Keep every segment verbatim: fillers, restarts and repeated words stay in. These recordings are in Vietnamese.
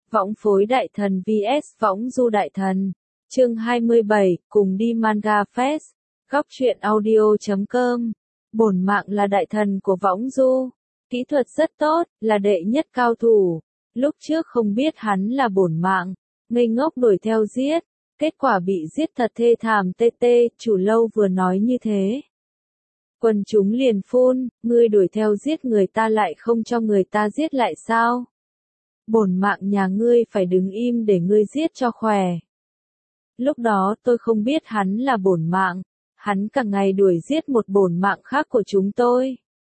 Võng phối đại thần vs võng du đại thần. Chương hai mươi bảy, cùng đi Manga Fest. Góc truyện audio chấm com. Bổn mạng là đại thần của võng du. Kỹ thuật rất tốt, là đệ nhất cao thủ. Lúc trước không biết hắn là bổn mạng, ngây ngốc đuổi theo giết. Kết quả bị giết thật thê thảm. Tê tê, chủ lâu vừa nói như thế. Quần chúng liền phun, ngươi đuổi theo giết người ta lại không cho người ta giết lại sao? Bổn mạng nhà ngươi phải đứng im để ngươi giết cho khỏe. Lúc đó tôi không biết hắn là bổn mạng, hắn cả ngày đuổi giết một bổn mạng khác của chúng tôi.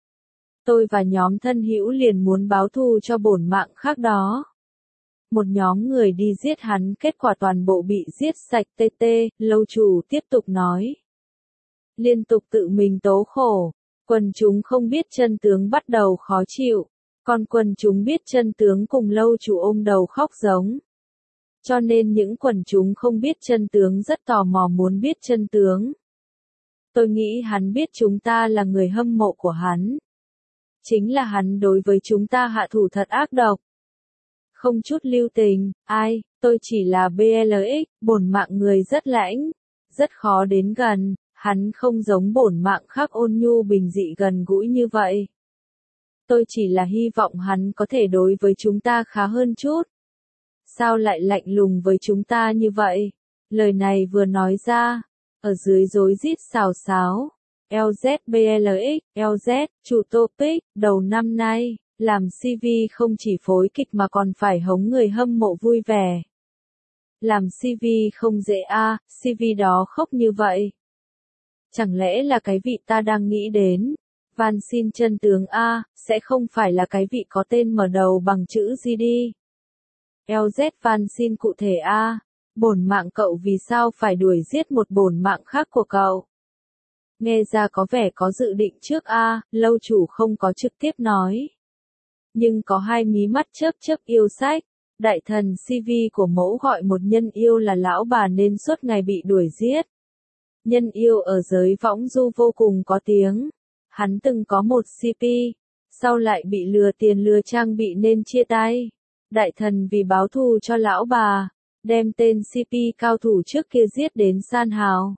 Tôi và nhóm thân hữu liền muốn báo thù cho bổn mạng khác đó. Một nhóm người đi giết hắn, kết quả toàn bộ bị giết sạch. Tê tê, lâu chủ tiếp tục nói. Liên tục tự mình tố khổ, quần chúng không biết chân tướng bắt đầu khó chịu, còn quần chúng biết chân tướng cùng lâu chủ ôm đầu khóc giống. Cho nên những quần chúng không biết chân tướng rất tò mò muốn biết chân tướng. Tôi nghĩ hắn biết chúng ta là người hâm mộ của hắn. Chính là hắn đối với chúng ta hạ thủ thật ác độc. Không chút lưu tình, ai, tôi chỉ là bê lờ ích, bổn mạng người rất lãnh, rất khó đến gần. Hắn không giống bổn mạng khác ôn nhu bình dị gần gũi như vậy. Tôi chỉ là hy vọng hắn có thể đối với chúng ta khá hơn chút. Sao lại lạnh lùng với chúng ta như vậy? Lời này vừa nói ra, ở dưới rối rít xào xáo. lờ dét bê lờ ích, lờ dét, chủ topic, đầu năm nay, làm xê vê không chỉ phối kịch mà còn phải hống người hâm mộ vui vẻ. Làm xê vê không dễ a, à, xê vê đó khóc như vậy. Chẳng lẽ là cái vị ta đang nghĩ đến? Van xin chân tướng A, sẽ không phải là cái vị có tên mở đầu bằng chữ gì đi. lờ dét Van xin cụ thể A, bổn mạng cậu vì sao phải đuổi giết một bổn mạng khác của cậu? Nghe ra có vẻ có dự định trước A, lâu chủ không có trực tiếp nói. Nhưng có hai mí mắt chớp chớp yêu sách. Đại thần xê vê của mẫu gọi một nhân yêu là lão bà nên suốt ngày bị đuổi giết. Nhân yêu ở giới võng du vô cùng có tiếng. Hắn từng có một xê pê, sau lại bị lừa tiền lừa trang bị nên chia tay. Đại thần vì báo thù cho lão bà, đem tên xê pê cao thủ trước kia giết đến san hào.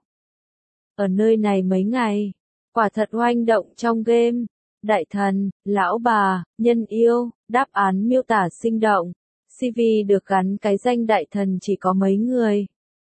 Ở nơi này mấy ngày, quả thật hoành động trong game. Đại thần, lão bà, nhân yêu, đáp án miêu tả sinh động. xê vê được gắn cái danh đại thần chỉ có mấy người.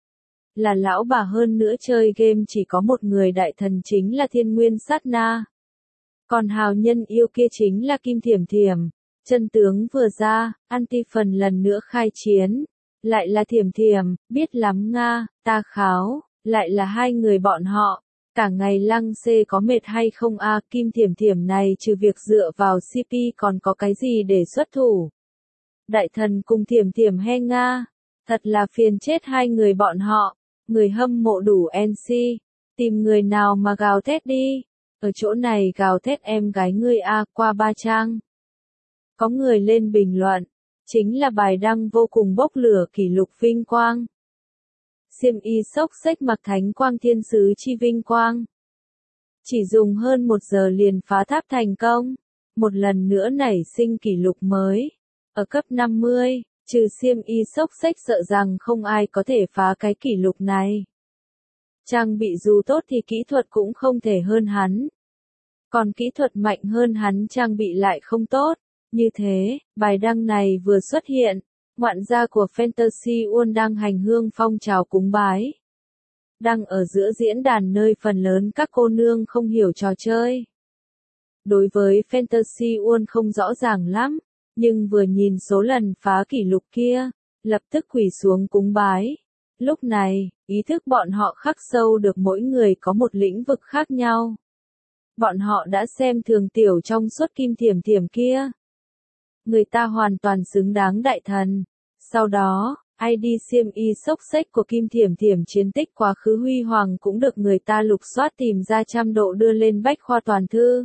Là lão bà hơn nữa chơi game chỉ có một người đại thần chính là Thiên Nguyên Sát Na. Còn hào nhân yêu kia chính là Kim Thiểm Thiểm. Chân tướng vừa ra, anti phần lần nữa khai chiến. Lại là Thiểm Thiểm, biết lắm Nga, ta kháo, lại là hai người bọn họ. Cả ngày lăng xê có mệt hay không a à, Kim Thiểm Thiểm này trừ việc dựa vào xê pê còn có cái gì để xuất thủ. Đại thần cùng Thiểm Thiểm he Nga. Thật là phiền chết hai người bọn họ. Người hâm mộ đủ en xê, tìm người nào mà gào thét đi. Ở chỗ này gào thét em gái ngươi a qua ba trang. Có người lên bình luận, chính là bài đăng vô cùng bốc lửa kỷ lục vinh quang. Xiêm y xốc xếch mặc thánh quang thiên sứ chi vinh quang. Chỉ dùng hơn một giờ liền phá tháp thành công, một lần nữa nảy sinh kỷ lục mới. Ở cấp năm mươi. Trừ xiêm y xốc xếch sợ rằng không ai có thể phá cái kỷ lục này. Trang bị dù tốt thì kỹ thuật cũng không thể hơn hắn. Còn kỹ thuật mạnh hơn hắn trang bị lại không tốt. Như thế, bài đăng này vừa xuất hiện, ngoạn gia của Fantasy World đang hành hương phong trào cúng bái. Đang ở giữa diễn đàn nơi phần lớn các cô nương không hiểu trò chơi. Đối với Fantasy World không rõ ràng lắm. Nhưng vừa nhìn số lần phá kỷ lục kia, lập tức quỳ xuống cúng bái. Lúc này, ý thức bọn họ khắc sâu được mỗi người có một lĩnh vực khác nhau. Bọn họ đã xem thường tiểu trong suốt Kim Thiểm Thiểm kia. Người ta hoàn toàn xứng đáng đại thần. Sau đó, i đê xiêm y xốc xếch của Kim Thiểm Thiểm chiến tích quá khứ huy hoàng cũng được người ta lục soát tìm ra trăm độ đưa lên bách khoa toàn thư.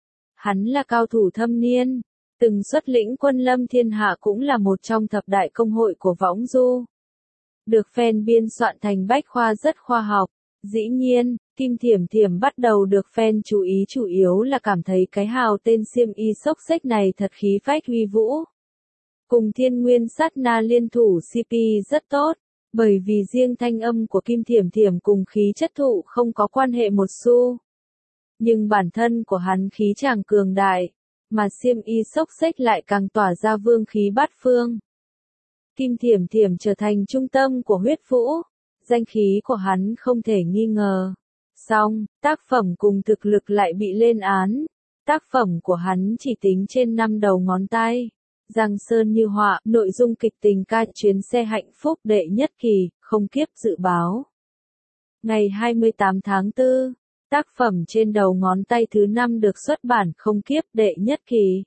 Hắn là cao thủ thâm niên. Từng xuất lĩnh quân lâm thiên hạ cũng là một trong thập đại công hội của võng du. Được fan biên soạn thành bách khoa rất khoa học. Dĩ nhiên, Kim Thiểm Thiểm bắt đầu được fan chú ý chủ yếu là cảm thấy cái hào tên xiêm y xốc xếch này thật khí phách uy vũ. Cùng Thiên Nguyên Sát Na liên thủ xê pê rất tốt, bởi vì riêng thanh âm của Kim Thiểm Thiểm cùng khí chất thụ không có quan hệ một xu. Nhưng bản thân của hắn khí chàng cường đại, mà xiêm y xốc xếch lại càng tỏa ra vương khí bát phương. Kim Thiểm Thiểm trở thành trung tâm của huyết vũ, danh khí của hắn không thể nghi ngờ. Song, tác phẩm cùng thực lực lại bị lên án. Tác phẩm của hắn chỉ tính trên năm đầu ngón tay. Giang Sơn Như Họa, nội dung kịch tình ca chuyến xe hạnh phúc đệ nhất kỳ, không kiếp dự báo. Ngày hai mươi tám tháng tư, tác phẩm trên đầu ngón tay thứ năm được xuất bản không kiếp đệ nhất kỳ.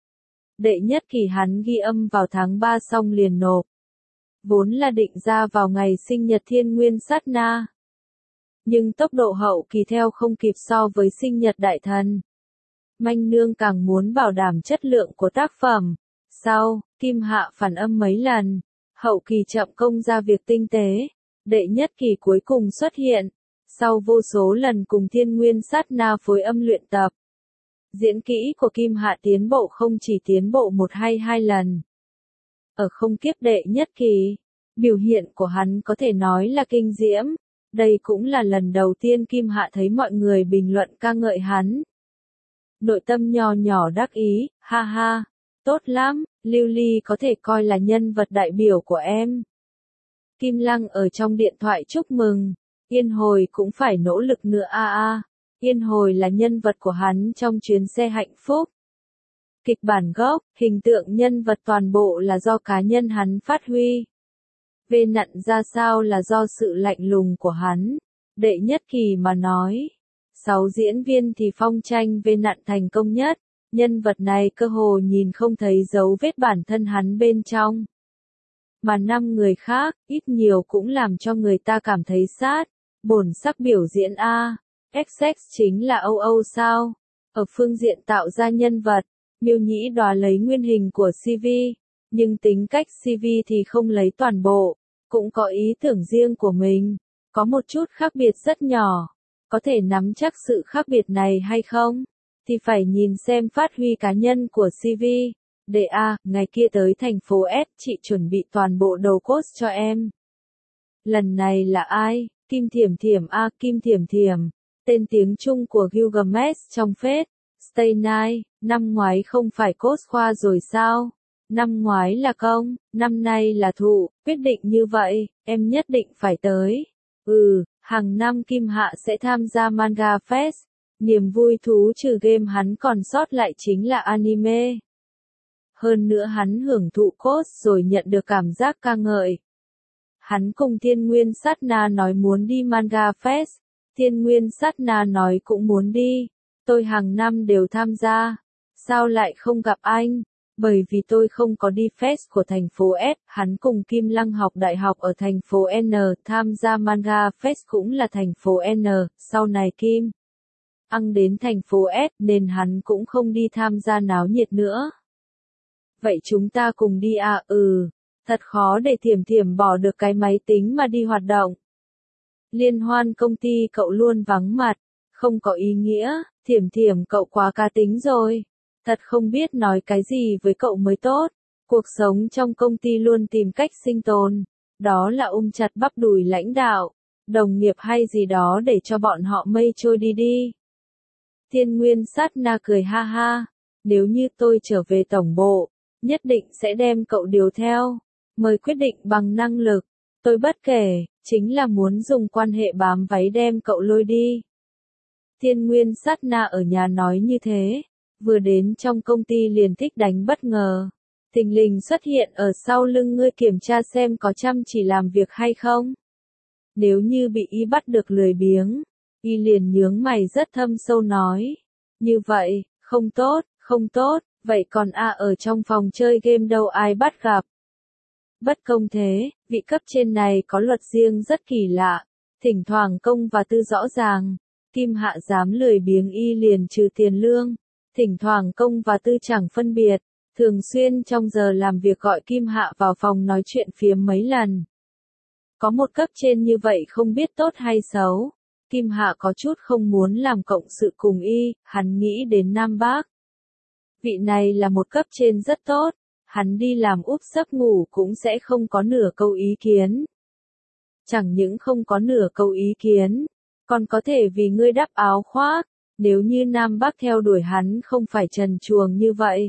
Đệ nhất kỳ hắn ghi âm vào tháng ba xong liền nộp. Vốn là định ra vào ngày sinh nhật Thiên Nguyên Sát Na. Nhưng tốc độ hậu kỳ theo không kịp so với sinh nhật đại thần. Manh Nương càng muốn bảo đảm chất lượng của tác phẩm. Sau, Kim Hạ phản âm mấy lần, hậu kỳ chậm công ra việc tinh tế, đệ nhất kỳ cuối cùng xuất hiện, sau vô số lần cùng Thiên Nguyên Sát Na phối âm luyện tập. Diễn kỹ của Kim Hạ tiến bộ không chỉ tiến bộ một hay hai lần. Ở không kiếp đệ nhất kỳ, biểu hiện của hắn có thể nói là kinh diễm, đây cũng là lần đầu tiên Kim Hạ thấy mọi người bình luận ca ngợi hắn. Nội tâm nhỏ nhỏ đắc ý, ha ha. Tốt lắm, Lưu Ly có thể coi là nhân vật đại biểu của em. Kim Lăng ở trong điện thoại chúc mừng. Yên Hồi cũng phải nỗ lực nữa a a. Yên Hồi là nhân vật của hắn trong chuyến xe hạnh phúc. Kịch bản gốc, hình tượng nhân vật toàn bộ là do cá nhân hắn phát huy. Về nặn ra sao là do sự lạnh lùng của hắn. Đệ nhất kỳ mà nói. Sáu diễn viên thì phong tranh về nặn thành công nhất. Nhân vật này cơ hồ nhìn không thấy dấu vết bản thân hắn bên trong. Mà năm người khác, ít nhiều cũng làm cho người ta cảm thấy sát. Bổn sắc biểu diễn A, ích ích chính là Âu Âu sao? Ở phương diện tạo ra nhân vật, Miêu Nhĩ Đoá lấy nguyên hình của xê vê, nhưng tính cách xê vê thì không lấy toàn bộ, cũng có ý tưởng riêng của mình, có một chút khác biệt rất nhỏ. Có thể nắm chắc sự khác biệt này hay không? Thì phải nhìn xem phát huy cá nhân của xê vê. Để A, ngày kia tới thành phố S, chị chuẩn bị toàn bộ đầu cốt cho em. Lần này là ai? Kim Thiểm Thiểm A, Kim Thiểm Thiểm. Tên tiếng Trung của Gilgamesh trong phết. Stay Night, năm ngoái không phải cốt khoa rồi sao? Năm ngoái là công, năm nay là thụ, quyết định như vậy, em nhất định phải tới. Ừ, hàng năm Kim Hạ sẽ tham gia Manga Fest. Niềm vui thú trừ game hắn còn sót lại chính là anime. Hơn nữa hắn hưởng thụ cốt rồi nhận được cảm giác ca ngợi. Hắn cùng Thiên Nguyên Sát Na nói muốn đi Manga Fest. Thiên Nguyên Sát Na nói cũng muốn đi. Tôi hàng năm đều tham gia. Sao lại không gặp anh? Bởi vì tôi không có đi fest của thành phố S. Hắn cùng Kim Lăng học đại học ở thành phố N. Tham gia Manga Fest cũng là thành phố N. Sau này Kim Ăn đến thành phố S nên hắn cũng không đi tham gia náo nhiệt nữa. Vậy chúng ta cùng đi à? Ừ. Thật khó để Thiểm Thiểm bỏ được cái máy tính mà đi hoạt động. Liên hoan công ty cậu luôn vắng mặt. Không có ý nghĩa. Thiểm Thiểm cậu quá cá tính rồi. Thật không biết nói cái gì với cậu mới tốt. Cuộc sống trong công ty luôn tìm cách sinh tồn. Đó là ôm chặt bắp đùi lãnh đạo, đồng nghiệp hay gì đó để cho bọn họ mây trôi đi đi. Thiên Nguyên Sát Na cười ha ha. Nếu như tôi trở về tổng bộ, nhất định sẽ đem cậu điều theo. Mời quyết định bằng năng lực. Tôi bất kể, chính là muốn dùng quan hệ bám váy đem cậu lôi đi. Thiên Nguyên Sát Na ở nhà nói như thế. Vừa đến trong công ty liền thích đánh bất ngờ. Thình lình xuất hiện ở sau lưng ngươi kiểm tra xem có chăm chỉ làm việc hay không. Nếu như bị y bắt được lười biếng, y liền nhướng mày rất thâm sâu nói. Như vậy, không tốt, không tốt, vậy còn a ở trong phòng chơi game đâu ai bắt gặp. Bất công thế, vị cấp trên này có luật riêng rất kỳ lạ. Thỉnh thoảng công và tư rõ ràng. Kim Hạ dám lười biếng y liền trừ tiền lương. Thỉnh thoảng công và tư chẳng phân biệt, thường xuyên trong giờ làm việc gọi Kim Hạ vào phòng nói chuyện phiếm mấy lần. Có một cấp trên như vậy không biết tốt hay xấu. Kim Hạ có chút không muốn làm cộng sự cùng y, hắn nghĩ đến Nam Bác. Vị này là một cấp trên rất tốt, hắn đi làm úp giấc ngủ cũng sẽ không có nửa câu ý kiến. Chẳng những không có nửa câu ý kiến, còn có thể vì ngươi đắp áo khoác, nếu như Nam Bắc theo đuổi hắn không phải trần truồng như vậy.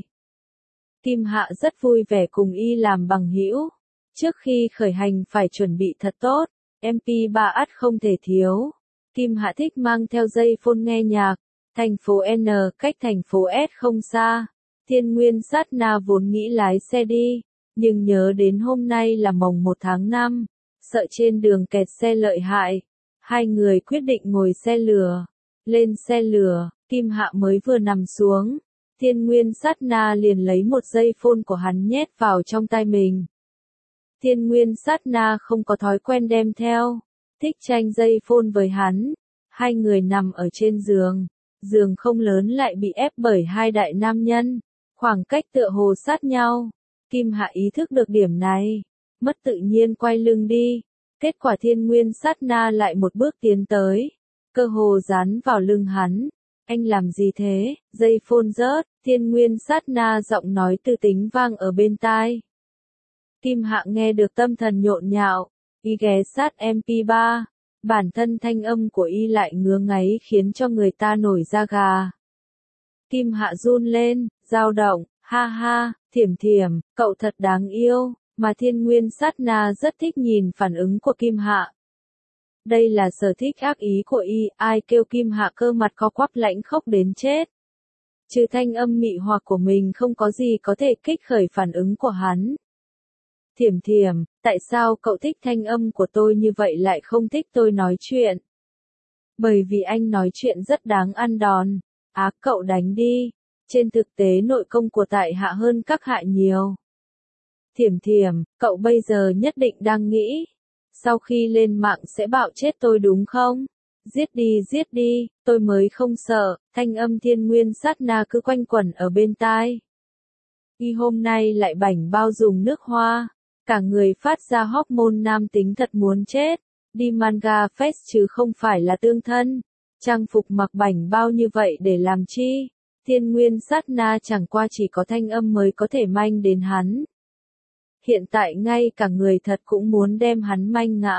Kim Hạ rất vui vẻ cùng y làm bằng hữu. Trước khi khởi hành phải chuẩn bị thật tốt, em pê ba ắt không thể thiếu. Kim Hạ thích mang theo dây phone nghe nhạc. Thành phố N cách thành phố S không xa. Thiên Nguyên sát na vốn nghĩ lái xe đi, nhưng nhớ đến hôm nay là mồng một tháng năm, sợ trên đường kẹt xe lợi hại. Hai người quyết định ngồi xe lửa. Lên xe lửa, Kim Hạ mới vừa nằm xuống. Thiên Nguyên sát na liền lấy một dây phone của hắn nhét vào trong tay mình. Thiên Nguyên sát na không có thói quen đem theo, thích tranh dây phone với hắn. Hai người nằm ở trên giường, giường không lớn lại bị ép bởi hai đại nam nhân, khoảng cách tựa hồ sát nhau. Kim Hạ ý thức được điểm này, mất tự nhiên quay lưng đi. Kết quả Thiên Nguyên sát na lại một bước tiến tới, cơ hồ dán vào lưng hắn. Anh làm gì thế? Dây phone rớt. Thiên Nguyên sát na giọng nói tư tính vang ở bên tai. Kim Hạ nghe được tâm thần nhộn nhạo, y ghé sát em pê ba, bản thân thanh âm của y lại ngứa ngáy khiến cho người ta nổi da gà. Kim Hạ run lên, dao động, ha ha, Thiểm Thiểm, cậu thật đáng yêu, mà Thiên Nguyên sát na rất thích nhìn phản ứng của Kim Hạ. Đây là sở thích ác ý của y, ai kêu Kim Hạ cơ mặt co quắp lãnh khốc đến chết. Trừ thanh âm mị hoặc của mình không có gì có thể kích khởi phản ứng của hắn. Thiểm Thiểm, tại sao cậu thích thanh âm của tôi như vậy lại không thích tôi nói chuyện? Bởi vì anh nói chuyện rất đáng ăn đòn. Á, cậu đánh đi. Trên thực tế nội công của tại hạ hơn các hạ nhiều. Thiểm Thiểm, cậu bây giờ nhất định đang nghĩ, sau khi lên mạng sẽ bạo chết tôi đúng không? Giết đi giết đi, tôi mới không sợ. Thanh âm Thiên Nguyên sát na cứ quanh quẩn ở bên tai. Y hôm nay lại bảnh bao dùng nước hoa, cả người phát ra hormone nam tính thật muốn chết. Đi Manga Fest chứ không phải là tương thân. Trang phục mặc bảnh bao như vậy để làm chi? Thiên Nguyên sát na chẳng qua chỉ có thanh âm mới có thể manh đến hắn. Hiện tại ngay cả người thật cũng muốn đem hắn manh ngã.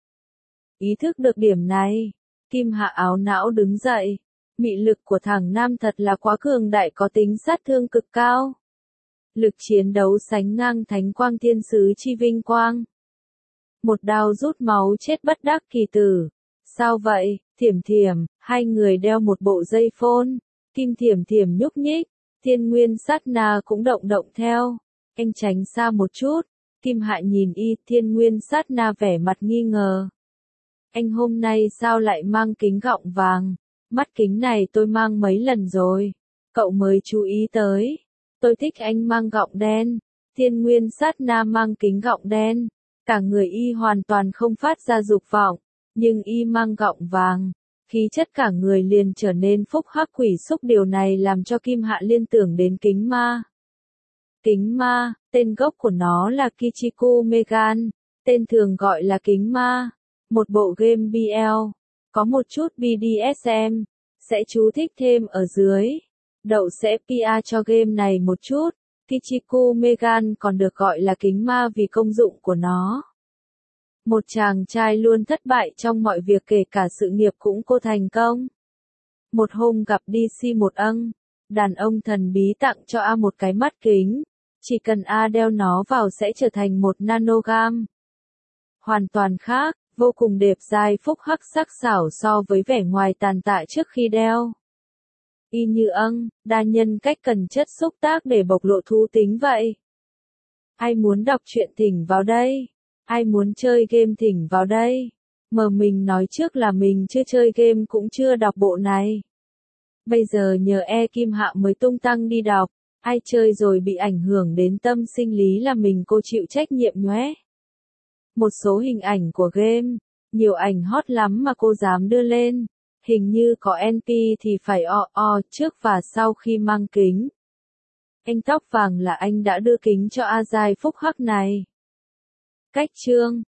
Ý thức được điểm này, Kim Hạ áo não đứng dậy. Mị lực của thằng nam thật là quá cường đại, có tính sát thương cực cao. Lực chiến đấu sánh ngang thánh quang thiên sứ chi vinh quang. Một đao rút máu chết bất đắc kỳ tử. Sao vậy, Thiểm Thiểm? Hai người đeo một bộ dây phone. Kim Thiểm Thiểm nhúc nhích, Thiên Nguyên sát na cũng động động theo. Anh tránh xa một chút. Kim Hạ nhìn y, Thiên Nguyên sát na vẻ mặt nghi ngờ. Anh hôm nay sao lại mang kính gọng vàng? Mắt kính này tôi mang mấy lần rồi. Cậu mới chú ý tới. Tôi thích anh mang gọng đen. Thiên Nguyên sát na mang kính gọng đen. Cả người y hoàn toàn không phát ra dục vọng. Nhưng y mang gọng vàng. Khí chất cả người liền trở nên phúc hắc quỷ xúc, điều này làm cho Kim Hạ liên tưởng đến kính ma. Kính ma, tên gốc của nó là Kichiku Megan, tên thường gọi là kính ma. Một bộ game bê lờ, có một chút bê đê ét em, sẽ chú thích thêm ở dưới. Đậu sẽ pê e cho game này một chút. Kichiku Megan còn được gọi là kính ma vì công dụng của nó. Một chàng trai luôn thất bại trong mọi việc, kể cả sự nghiệp cũng cô thành công. Một hôm gặp đê xê một âng, đàn ông thần bí tặng cho A một cái mắt kính. Chỉ cần A đeo nó vào sẽ trở thành một nanogam. Hoàn toàn khác, vô cùng đẹp dai phúc hắc sắc sảo so với vẻ ngoài tàn tạ trước khi đeo. Y như âng, đa nhân cách cần chất xúc tác để bộc lộ thú tính vậy. Ai muốn đọc truyện thỉnh vào đây. Ai muốn chơi game thỉnh vào đây. Mà mình nói trước là mình chưa chơi game cũng chưa đọc bộ này. Bây giờ nhờ E Kim Hạ mới tung tăng đi đọc. Ai chơi rồi bị ảnh hưởng đến tâm sinh lý là mình cô chịu trách nhiệm nhé. Một số hình ảnh của game, nhiều ảnh hot lắm mà cô dám đưa lên. Hình như có en pê thì phải o o trước và sau khi mang kính. Anh tóc vàng là anh đã đưa kính cho A giai phúc hắc này. Cách chương